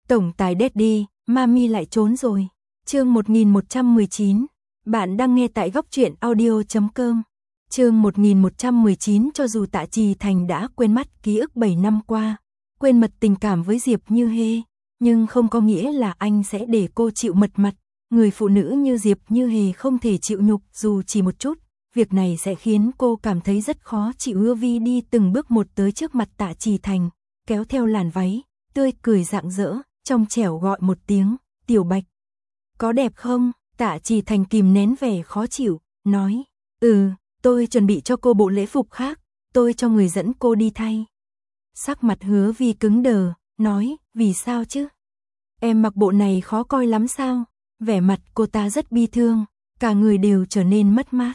Tổng tài Daddy, Mami lại trốn rồi. Chương 1119. Bạn đang nghe tại goctruyện.audio.com. Chương 1119. Cho dù Tạ Trì Thành đã quên mất ký ức 7 năm qua, quên mật tình cảm với Diệp Như Hề, nhưng không có nghĩa là anh sẽ để cô chịu mật mặt. Người phụ nữ như Diệp Như Hề không thể chịu nhục dù chỉ một chút, việc này sẽ khiến cô cảm thấy rất khó chịu. Hứa Vi đi từng bước một tới trước mặt Tạ Trì Thành, kéo theo làn váy, tươi cười rạng rỡ, trong trẻo gọi một tiếng, "Tiểu Bạch, có đẹp không?" Tạ Trì Thành kìm nén vẻ khó chịu, nói, tôi chuẩn bị cho cô bộ lễ phục khác, tôi cho người dẫn cô đi thay." Sắc mặt Hứa Vi cứng đờ, nói, "Vì sao chứ? Em mặc bộ này khó coi lắm sao?" Vẻ mặt cô ta rất bi thương, cả người đều trở nên mất mát.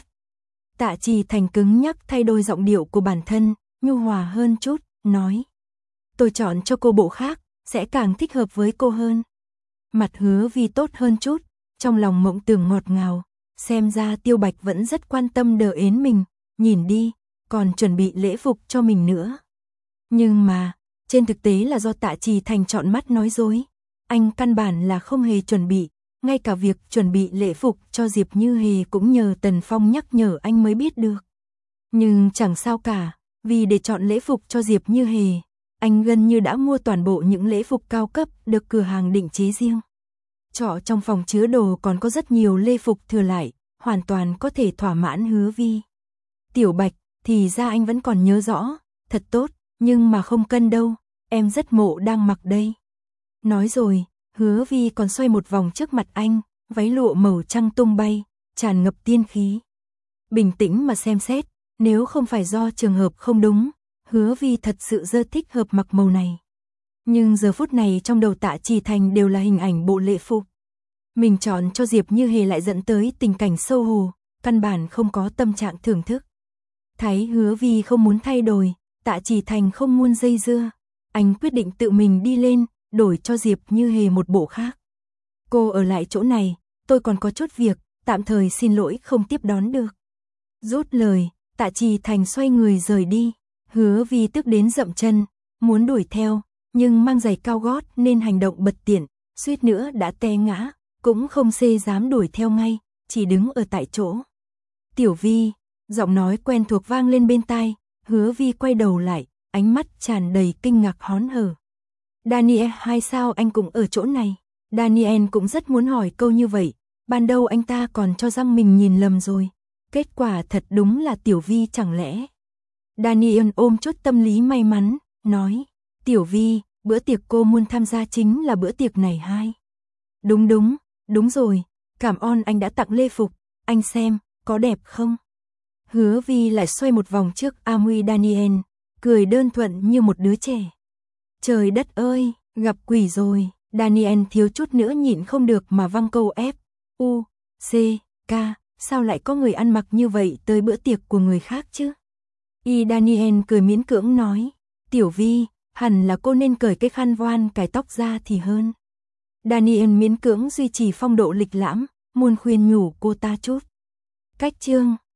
Tạ Trì Thành cứng nhắc thay đổi giọng điệu của bản thân, nhu hòa hơn chút, nói, "Tôi chọn cho cô bộ khác, sẽ càng thích hợp với cô hơn." Mặt Hứa Vi tốt hơn chút, trong lòng mộng tưởng ngọt ngào, xem ra Tiêu Bạch vẫn rất quan tâm đờ ến mình, nhìn đi, còn chuẩn bị lễ phục cho mình nữa. Nhưng mà, trên thực tế là do Tạ Trì Thành chọn mắt nói dối, anh căn bản là không hề chuẩn bị, ngay cả việc chuẩn bị lễ phục cho Diệp Như Hề cũng nhờ Tần Phong nhắc nhở anh mới biết được. Nhưng chẳng sao cả, vì để chọn lễ phục cho Diệp Như Hề, anh gần như đã mua toàn bộ những lễ phục cao cấp được cửa hàng định chế riêng. Trọ trong phòng chứa đồ còn có rất nhiều lễ phục thừa lại, hoàn toàn có thể thỏa mãn Hứa Vi. "Tiểu Bạch, thì ra anh vẫn còn nhớ rõ, thật tốt, nhưng mà không cân đâu, em rất mộ đang mặc đây." Nói rồi, Hứa Vi còn xoay một vòng trước mặt anh, váy lụa màu trắng tung bay, tràn ngập tiên khí. Bình tĩnh mà xem xét, nếu không phải do trường hợp không đúng, Hứa Vi thật sự rất thích hợp mặc màu này. Nhưng giờ phút này trong đầu Tạ Trì Thành đều là hình ảnh bộ lễ phục mình chọn cho Diệp Như Hề, lại dẫn tới tình cảnh xấu hổ, căn bản không có tâm trạng thưởng thức. Thấy Hứa Vi không muốn thay đổi, Tạ Trì Thành không muốn dây dưa, anh quyết định tự mình đi lên, đổi cho Diệp Như Hề một bộ khác. "Cô ở lại chỗ này, tôi còn có chút việc, tạm thời xin lỗi không tiếp đón được." Rút lời, Tạ Trì Thành xoay người rời đi. Hứa Vi tức đến dậm chân, muốn đuổi theo, nhưng mang giày cao gót nên hành động bật tiện, suýt nữa đã té ngã, cũng không dám đuổi theo ngay, chỉ đứng ở tại chỗ. "Tiểu Vi", giọng nói quen thuộc vang lên bên tai, Hứa Vi quay đầu lại, ánh mắt tràn đầy kinh ngạc hớn hở. "Daniel, hay sao anh cũng ở chỗ này?" Daniel cũng rất muốn hỏi câu như vậy, ban đầu anh ta còn cho rằng mình nhìn lầm rồi, kết quả thật đúng là Tiểu Vi chẳng lẽ. Daniel ôm chút tâm lý may mắn, nói, "Tiểu Vi, bữa tiệc cô muốn tham gia chính là bữa tiệc này hay?" Đúng rồi, cảm ơn anh đã tặng lễ phục, anh xem, có đẹp không?" Hứa Vi lại xoay một vòng trước Amui Daniel, cười đơn thuần như một đứa trẻ. "Trời đất ơi, gặp quỷ rồi." Daniel thiếu chút nữa nhịn không được mà văng câu F.U.C.K, sao lại có người ăn mặc như vậy tới bữa tiệc của người khác chứ? Daniel cười miễn cưỡng nói, "Tiểu Vi, hẳn là cô nên cởi cái khăn voan cài tóc ra thì hơn." Daniel miễn cưỡng duy trì phong độ lịch lãm, muốn khuyên nhủ cô ta chút. Cách chương